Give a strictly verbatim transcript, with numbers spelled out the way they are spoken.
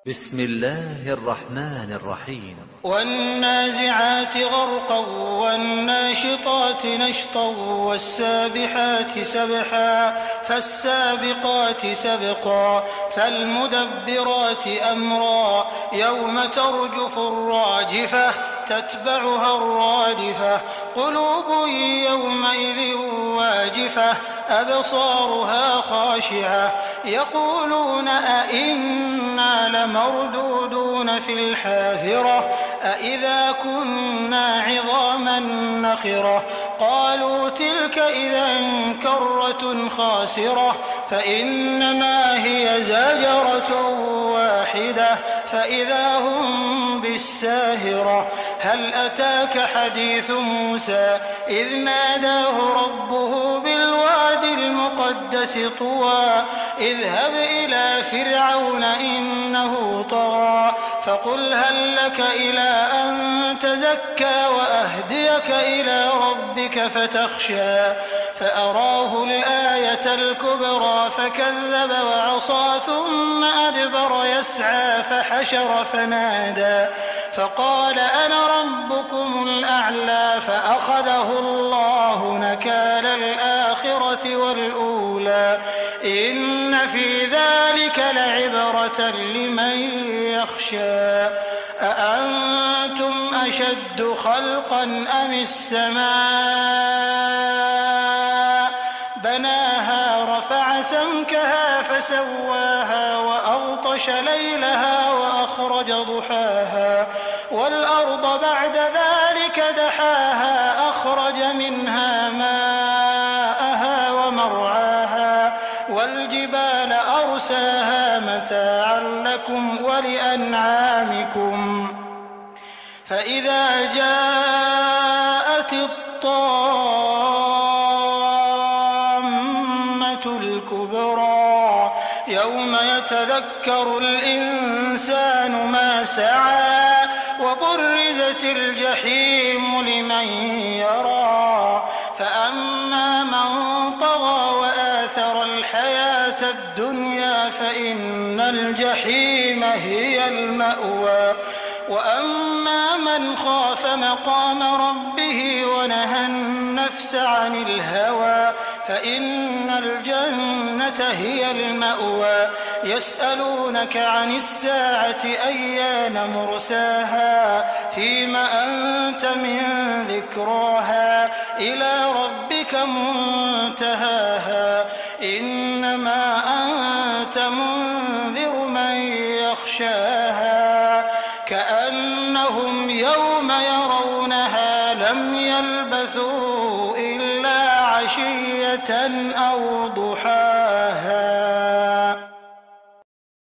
بسم الله الرحمن الرحيم. والنازعات غرقا والناشطات نشطا والسابحات سبحا فالسابقات سبقا فالمدبرات أمرا يوم ترجف الراجفة تتبعها الرادفة قلوب يومئذ واجفة أبصارها خاشعة يقولون أئنا لمردودون في الحافرة أئذا كنا عظاما نخرة قالوا تلك إذا كرة خاسرة فإنما هي زجرة واحدة فإذا هم بالساهرة هل أتاك حديث موسى إذ ناداه ربه بالواد المقدس طوى اذهب إلى فرعون إنه طغى فقل هل لك إلى أن تزكى وأهديك إلى ربك فتخشى فأراه الآية الكبرى فكذب وعصى ثم أدبر يسعى فحشر فنادى فقال أنا ربكم الأعلى فأخذه الله نكال الآخرة والأولى إن في ذلك لعبرة لمن يخشى أأنتم أشد خلقا أم السماء بناها رفع سمكها فسواها وأغطش ليلها وأخرج ضحاها والأرض بعد ذلك دحاها أخرج منها ماءها ومرعاها والجبال أرساها متاعا لكم ولأنعامكم فإذا جاءت الطامة الكبرى يوم يتذكر الإنسان ما سعى وبرزت الجحيم لمن يرى فأما من طغى وآثر الحياة الدنيا فإن الجحيم هي المأوى وأما من خاف مقام ربه ونهى النفس عن الهوى فإن الجنة هي المأوى يسألونك عن الساعة أيان مرساها فيم أنت من ذكراها إلى ربك منتهاها إنما أنت منذر من يخشاها كأنهم يوم يرونها لم يلبثوا إلا عشية أو ضحاها.